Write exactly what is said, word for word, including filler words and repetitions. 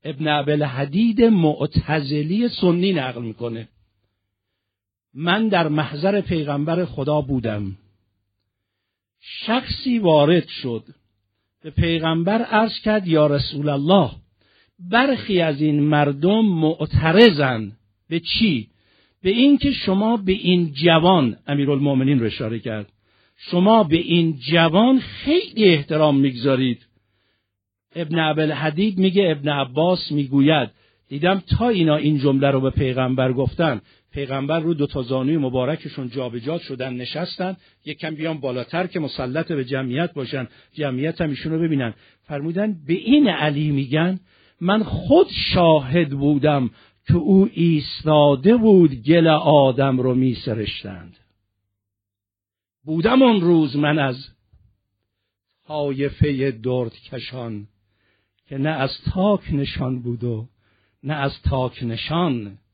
ابن ابوالحدید معتزلی سنی نقل میکنه. من در محضر پیغمبر خدا بودم. شخصی وارد شد به پیغمبر عرض کرد یا رسول الله، برخی از این مردم معترضن. به چی؟ به این که شما به این جوان، امیرالمؤمنین رو اشاره کرد، شما به این جوان خیلی احترام میگذارید. ابن ابوالحدید میگه ابن عباس میگوید دیدم تا اینا این جمله رو به پیغمبر گفتن، پیغمبر رو دو تا زانوی مبارکشون جابجا شدن، نشستن، یکم بیان بالاتر که مسلط به جمعیت باشن، جمعیت هم ایشون رو ببینن. فرمودن به این علی میگن من خود شاهد بودم که او ایستاده بود گل آدم رو میسرشتند. بودم اون روز من از طایفه دردکشان که نه از تاک نشان بود و نه از تاک نشان